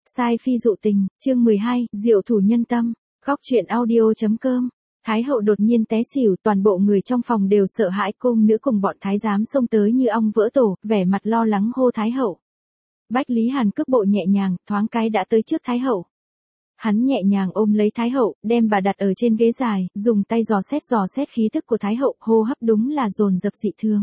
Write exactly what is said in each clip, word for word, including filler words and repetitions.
Sai phi dụ tình, chương mười hai, diệu thủ nhân tâm, góc truyện audio.com. Thái hậu đột nhiên té xỉu, toàn bộ người trong phòng đều sợ hãi, cung nữ cùng bọn thái giám xông tới như ong vỡ tổ, vẻ mặt lo lắng hô Thái hậu. Bách Lý Hàn cước bộ nhẹ nhàng, thoáng cái đã tới trước Thái hậu. Hắn nhẹ nhàng ôm lấy Thái hậu, đem bà đặt ở trên ghế dài, dùng tay dò xét dò xét khí thức của Thái hậu, hô hấp đúng là dồn dập dị thường.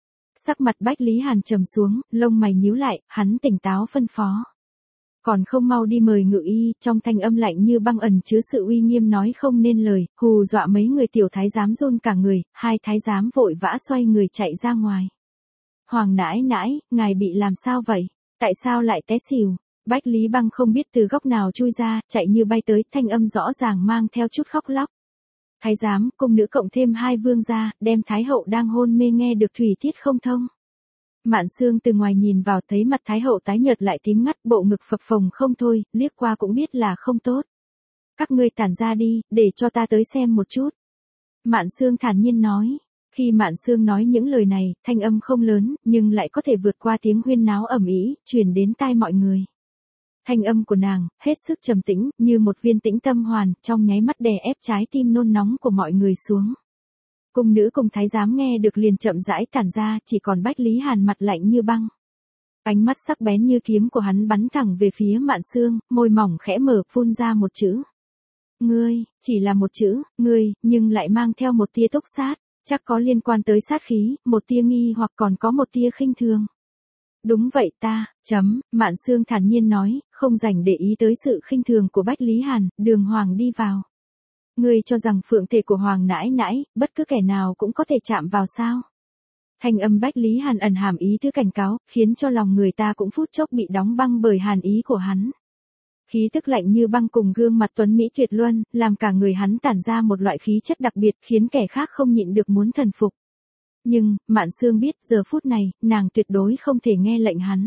Sắc mặt Bách Lý Hàn trầm xuống, lông mày nhíu lại, hắn tỉnh táo phân phó. Còn không mau đi mời ngự y, trong thanh âm lạnh như băng ẩn chứa sự uy nghiêm nói không nên lời, hù dọa mấy người tiểu thái giám run cả người, hai thái giám vội vã xoay người chạy ra ngoài. Hoàng nãi nãi, ngài bị làm sao vậy? Tại sao lại té xỉu? Bách Lý Băng không biết từ góc nào chui ra, chạy như bay tới, thanh âm rõ ràng mang theo chút khóc lóc. Thái giám, cung nữ cộng thêm hai vương gia, đem Thái hậu đang hôn mê nghe được thủy thiết không thông. Mạn Sương từ ngoài nhìn vào thấy mặt Thái hậu tái nhợt lại tím ngắt, bộ ngực phập phồng không thôi, liếc qua cũng biết là không tốt. Các ngươi tản ra đi, để cho ta tới xem một chút. Mạn Sương thản nhiên nói. Khi Mạn Sương nói những lời này, thanh âm không lớn, nhưng lại có thể vượt qua tiếng huyên náo ầm ĩ, truyền đến tai mọi người. Thanh âm của nàng, hết sức trầm tĩnh, như một viên tĩnh tâm hoàn, trong nháy mắt đè ép trái tim nôn nóng của mọi người xuống. Cung nữ cùng thái giám nghe được liền chậm rãi tản ra, chỉ còn Bách Lý Hàn mặt lạnh như băng. Ánh mắt sắc bén như kiếm của hắn bắn thẳng về phía Mạn Sương, môi mỏng khẽ mở, phun ra một chữ. Ngươi, chỉ là một chữ, ngươi, nhưng lại mang theo một tia túc sát, chắc có liên quan tới sát khí, một tia nghi hoặc còn có một tia khinh thường. Đúng vậy ta, chấm, Mạn Sương thản nhiên nói, không rảnh để ý tới sự khinh thường của Bách Lý Hàn, Đường Hoàng đi vào. Ngươi cho rằng phượng thể của Hoàng nãi nãi, bất cứ kẻ nào cũng có thể chạm vào sao? Thanh âm Bách Lý Hàn ẩn hàm ý thứ cảnh cáo, khiến cho lòng người ta cũng phút chốc bị đóng băng bởi hàn ý của hắn. Khí tức lạnh như băng cùng gương mặt tuấn mỹ tuyệt luân, làm cả người hắn tản ra một loại khí chất đặc biệt, khiến kẻ khác không nhịn được muốn thần phục. Nhưng, Mạn Sương biết, giờ phút này, nàng tuyệt đối không thể nghe lệnh hắn.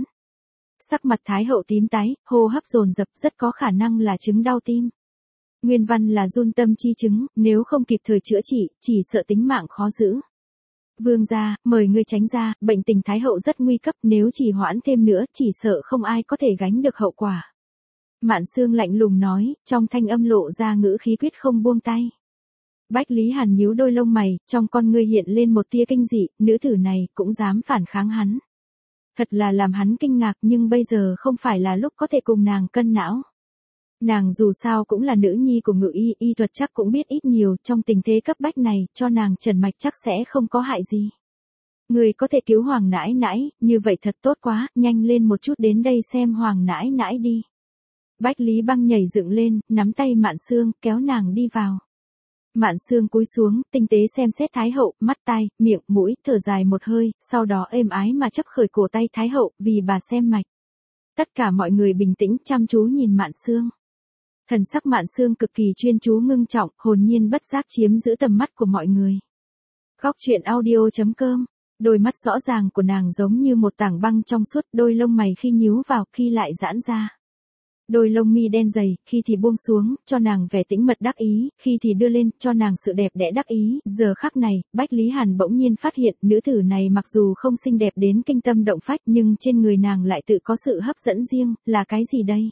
Sắc mặt Thái hậu tím tái, hô hấp dồn dập, rất có khả năng là chứng đau tim. Nguyên văn là run tâm chi chứng, nếu không kịp thời chữa trị, chỉ sợ tính mạng khó giữ. Vương gia, mời ngươi tránh ra, bệnh tình Thái hậu rất nguy cấp, nếu trì hoãn thêm nữa, chỉ sợ không ai có thể gánh được hậu quả. Mạn Sương lạnh lùng nói, trong thanh âm lộ ra ngữ khí quyết không buông tay. Bách Lý Hàn nhíu đôi lông mày, trong con ngươi hiện lên một tia kinh dị, nữ tử này cũng dám phản kháng hắn. Thật là làm hắn kinh ngạc, nhưng bây giờ không phải là lúc có thể cùng nàng cân não. Nàng dù sao cũng là nữ nhi của ngự y, y thuật chắc cũng biết ít nhiều, trong tình thế cấp bách này, cho nàng trần mạch chắc sẽ không có hại gì. Người có thể cứu Hoàng nãi nãi, như vậy thật tốt quá, nhanh lên một chút đến đây xem Hoàng nãi nãi đi. Bách Lý Băng nhảy dựng lên, nắm tay Mạn Sương, kéo nàng đi vào. Mạn Sương cúi xuống, tinh tế xem xét Thái hậu, mắt tai, miệng, mũi, thở dài một hơi, sau đó êm ái mà chấp khởi cổ tay Thái hậu, vì bà xem mạch. Tất cả mọi người bình tĩnh, chăm chú nhìn Mạn Sương. Thần sắc Mạn Sương cực kỳ chuyên chú ngưng trọng, hồn nhiên bất giác chiếm giữ tầm mắt của mọi người. Góc truyện audio.com. Đôi mắt rõ ràng của nàng giống như một tảng băng trong suốt, đôi lông mày khi nhíu vào, khi lại giãn ra. Đôi lông mi đen dày, khi thì buông xuống, cho nàng vẻ tĩnh mật đắc ý, khi thì đưa lên, cho nàng sự đẹp đẽ đắc ý. Giờ khắc này, Bách Lý Hàn bỗng nhiên phát hiện, nữ tử này mặc dù không xinh đẹp đến kinh tâm động phách, nhưng trên người nàng lại tự có sự hấp dẫn riêng, là cái gì đây?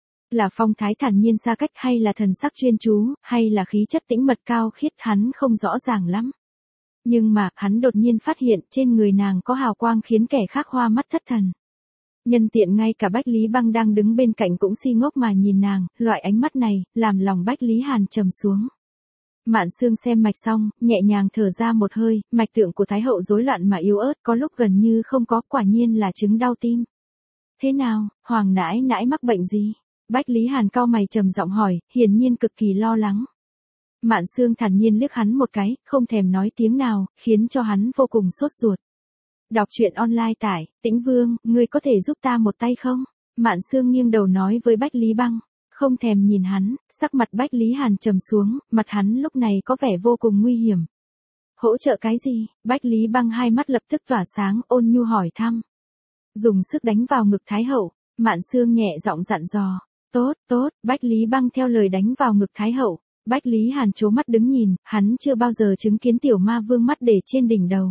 Là phong thái thản nhiên xa cách, hay là thần sắc chuyên chú, hay là khí chất tĩnh mật cao khiết, hắn không rõ ràng lắm. Nhưng mà, hắn đột nhiên phát hiện, trên người nàng có hào quang khiến kẻ khác hoa mắt thất thần. Nhân tiện ngay cả Bách Lý Băng đang đứng bên cạnh cũng si ngốc mà nhìn nàng, loại ánh mắt này, làm lòng Bách Lý Hàn trầm xuống. Mạn Sương xem mạch xong, nhẹ nhàng thở ra một hơi, mạch tượng của Thái hậu rối loạn mà yếu ớt, có lúc gần như không có, quả nhiên là chứng đau tim. Thế nào, Hoàng nãi nãi mắc bệnh gì? Bách Lý Hàn cau mày trầm giọng hỏi, hiển nhiên cực kỳ lo lắng. Mạn Sương thản nhiên liếc hắn một cái, không thèm nói tiếng nào, khiến cho hắn vô cùng sốt ruột. Đọc truyện online tải, Tĩnh Vương, ngươi có thể giúp ta một tay không? Mạn Sương nghiêng đầu nói với Bách Lý Băng, không thèm nhìn hắn, sắc mặt Bách Lý Hàn trầm xuống, mặt hắn lúc này có vẻ vô cùng nguy hiểm. Hỗ trợ cái gì? Bách Lý Băng hai mắt lập tức tỏa sáng, ôn nhu hỏi thăm. Dùng sức đánh vào ngực Thái hậu, Mạn Sương nhẹ giọng dặn dò. Tốt, tốt, Bách Lý Băng theo lời đánh vào ngực Thái hậu. Bách Lý Hàn trố mắt đứng nhìn, hắn chưa bao giờ chứng kiến tiểu ma vương mắt để trên đỉnh đầu.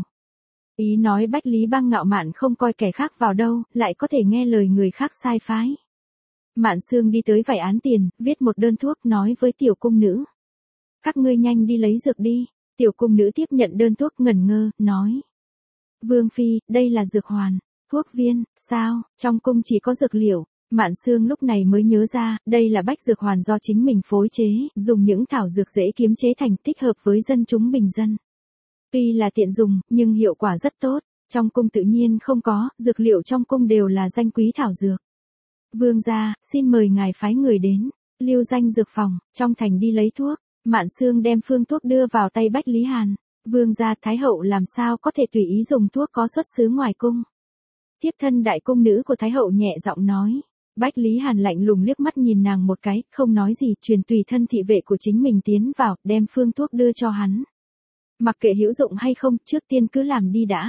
Ý nói Bách Lý Băng ngạo mạn không coi kẻ khác vào đâu, lại có thể nghe lời người khác sai phái. Mạn Sương đi tới vải án tiền, viết một đơn thuốc nói với tiểu cung nữ. Các ngươi nhanh đi lấy dược đi. Tiểu cung nữ tiếp nhận đơn thuốc ngẩn ngơ, nói. Vương phi, đây là dược hoàn, thuốc viên, sao, trong cung chỉ có dược liệu. Mạn Sương lúc này mới nhớ ra, đây là bách dược hoàn do chính mình phối chế, dùng những thảo dược dễ kiếm chế thành thích hợp với dân chúng bình dân. Tuy là tiện dùng, nhưng hiệu quả rất tốt, trong cung tự nhiên không có, dược liệu trong cung đều là danh quý thảo dược. Vương gia, xin mời ngài phái người đến, lưu danh dược phòng, trong thành đi lấy thuốc. Mạn Sương đem phương thuốc đưa vào tay Bách Lý Hàn. Vương gia Thái hậu làm sao có thể tùy ý dùng thuốc có xuất xứ ngoài cung. Tiếp thân đại cung nữ của Thái hậu nhẹ giọng nói. Bách Lý Hàn lạnh lùng liếc mắt nhìn nàng một cái, không nói gì, truyền tùy thân thị vệ của chính mình tiến vào, đem phương thuốc đưa cho hắn. Mặc kệ hữu dụng hay không, trước tiên cứ làm đi đã.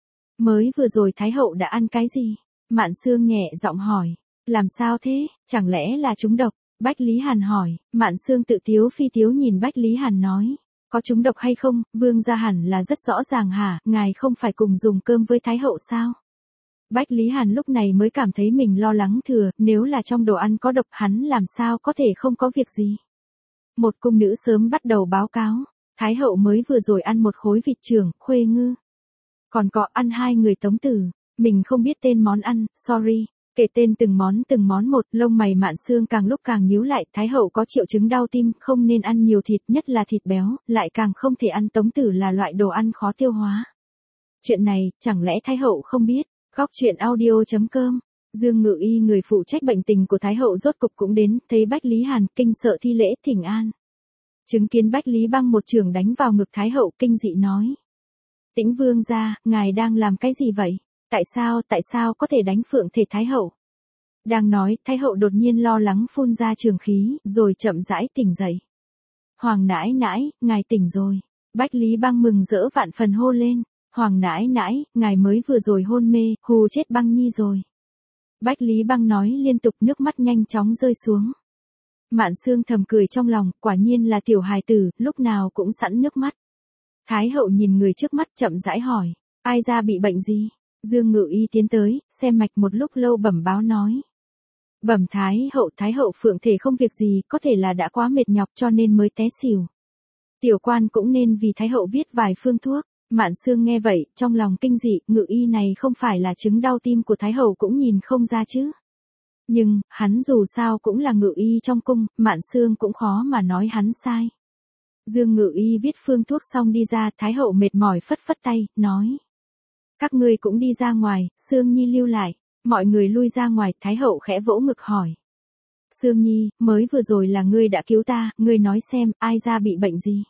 Mới vừa rồi Thái hậu đã ăn cái gì? Mạn Sương nhẹ giọng hỏi. Làm sao thế, chẳng lẽ là trúng độc? Bách Lý Hàn hỏi, Mạn Sương tự tiếu phi tiếu nhìn Bách Lý Hàn nói. Có trúng độc hay không, vương gia hẳn là rất rõ ràng hả, ngài không phải cùng dùng cơm với Thái hậu sao? Bách Lý Hàn lúc này mới cảm thấy mình lo lắng thừa, nếu là trong đồ ăn có độc hắn làm sao có thể không có việc gì. Một cung nữ sớm bắt đầu báo cáo, Thái hậu mới vừa rồi ăn một khối vịt trưởng, khuê ngư. Còn có ăn hai người tống tử, mình không biết tên món ăn, sorry. Kể tên từng món từng món một, lông mày Mạn Sương càng lúc càng nhíu lại, Thái hậu có triệu chứng đau tim, không nên ăn nhiều thịt, nhất là thịt béo, lại càng không thể ăn tống tử là loại đồ ăn khó tiêu hóa. Chuyện này, chẳng lẽ Thái hậu không biết? Góc truyện audio chấm com. Dương Ngự Y người phụ trách bệnh tình của Thái hậu rốt cục cũng đến, thấy Bách Lý Hàn, kinh sợ thi lễ thỉnh an. Chứng kiến Bách Lý Băng một chưởng đánh vào ngực Thái hậu, kinh dị nói. Tĩnh vương gia, ngài đang làm cái gì vậy? Tại sao, tại sao có thể đánh phượng thể Thái hậu? Đang nói, Thái hậu đột nhiên lo lắng phun ra trường khí, rồi chậm rãi tỉnh dậy. Hoàng nãi nãi, ngài tỉnh rồi. Bách Lý Băng mừng rỡ vạn phần hô lên. Hoàng nãi nãi, ngài mới vừa rồi hôn mê, hù chết Băng nhi rồi. Bách Lý Băng nói liên tục, nước mắt nhanh chóng rơi xuống. Mạn Sương thầm cười trong lòng, quả nhiên là tiểu hài tử, lúc nào cũng sẵn nước mắt. Thái hậu nhìn người trước mắt chậm rãi hỏi, ai ra bị bệnh gì? Dương Ngự Y tiến tới, xem mạch một lúc lâu bẩm báo nói. Bẩm Thái hậu, Thái hậu phượng thể không việc gì, có thể là đã quá mệt nhọc cho nên mới té xỉu. Tiểu quan cũng nên vì Thái hậu viết vài phương thuốc. Mạn Sương nghe vậy, trong lòng kinh dị, Ngự Y này không phải là chứng đau tim của Thái hậu cũng nhìn không ra chứ. Nhưng, hắn dù sao cũng là Ngự Y trong cung, Mạn Sương cũng khó mà nói hắn sai. Dương Ngự Y viết phương thuốc xong đi ra, Thái hậu mệt mỏi phất phất tay, nói. Các ngươi cũng đi ra ngoài, Sương Nhi lưu lại. Mọi người lui ra ngoài, Thái hậu khẽ vỗ ngực hỏi. Sương Nhi, mới vừa rồi là ngươi đã cứu ta, ngươi nói xem, ai ra bị bệnh gì?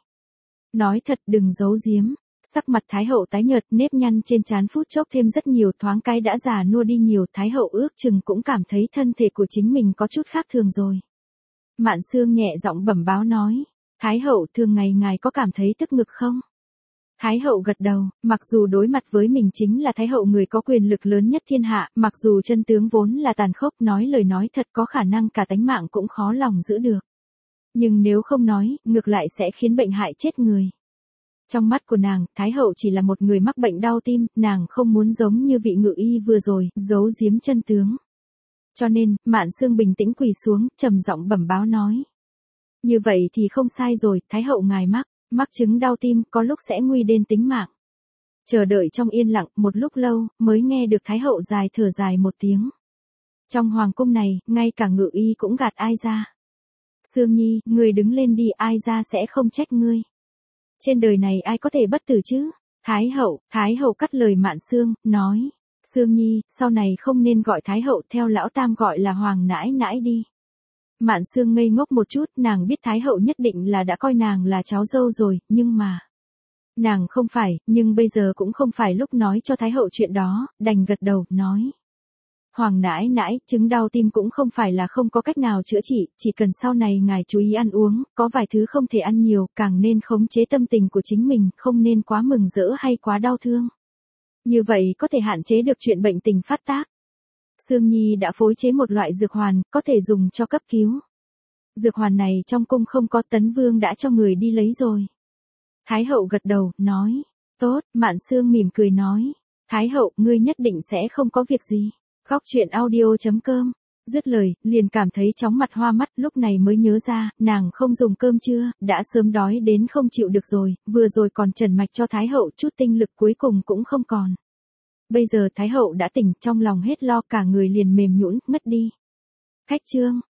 Nói thật đừng giấu giếm. Sắc mặt Thái hậu tái nhợt, nếp nhăn trên trán phút chốc thêm rất nhiều, thoáng cái đã già nua đi nhiều, Thái hậu ước chừng cũng cảm thấy thân thể của chính mình có chút khác thường rồi. Mạn Sương nhẹ giọng bẩm báo nói. Thái hậu, thường ngày ngài có cảm thấy tức ngực không? Thái hậu gật đầu, mặc dù đối mặt với mình chính là Thái hậu người có quyền lực lớn nhất thiên hạ, mặc dù chân tướng vốn là tàn khốc, nói lời nói thật có khả năng cả tánh mạng cũng khó lòng giữ được. Nhưng nếu không nói, ngược lại sẽ khiến bệnh hại chết người. Trong mắt của nàng, Thái hậu chỉ là một người mắc bệnh đau tim, nàng không muốn giống như vị Ngự Y vừa rồi, giấu giếm chân tướng. Cho nên, Mạn Sương bình tĩnh quỳ xuống, trầm giọng bẩm báo nói. Như vậy thì không sai rồi, Thái hậu ngài mắc, mắc chứng đau tim, có lúc sẽ nguy đến tính mạng. Chờ đợi trong yên lặng, một lúc lâu, mới nghe được Thái hậu dài thở dài một tiếng. Trong hoàng cung này, ngay cả Ngự Y cũng gạt ai ra. Sương Nhi, người đứng lên đi, ai ra sẽ không trách ngươi. Trên đời này ai có thể bất tử chứ? Thái hậu, Thái hậu cắt lời Mạn Sương, nói. Sương Nhi, sau này không nên gọi Thái hậu, theo lão tam gọi là Hoàng nãi nãi đi. Mạn Sương ngây ngốc một chút, nàng biết Thái hậu nhất định là đã coi nàng là cháu dâu rồi, nhưng mà. Nàng không phải, nhưng bây giờ cũng không phải lúc nói cho Thái hậu chuyện đó, đành gật đầu, nói. Hoàng nãi nãi, chứng đau tim cũng không phải là không có cách nào chữa trị, chỉ cần sau này ngài chú ý ăn uống, có vài thứ không thể ăn nhiều, càng nên khống chế tâm tình của chính mình, không nên quá mừng rỡ hay quá đau thương. Như vậy có thể hạn chế được chuyện bệnh tình phát tác. Sương Nhi đã phối chế một loại dược hoàn, có thể dùng cho cấp cứu. Dược hoàn này trong cung không có, Tấn Vương đã cho người đi lấy rồi. Thái hậu gật đầu, nói. Tốt, Mạn Sương mỉm cười nói. Thái hậu, ngươi nhất định sẽ không có việc gì. Góc truyện audio chấm com Dứt lời, liền cảm thấy chóng mặt hoa mắt, lúc này mới nhớ ra, nàng không dùng cơm trưa, đã sớm đói đến không chịu được rồi, vừa rồi còn trần mạch cho Thái hậu chút tinh lực cuối cùng cũng không còn. Bây giờ Thái hậu đã tỉnh, trong lòng hết lo, cả người liền mềm nhũn, ngất đi. Khách trương.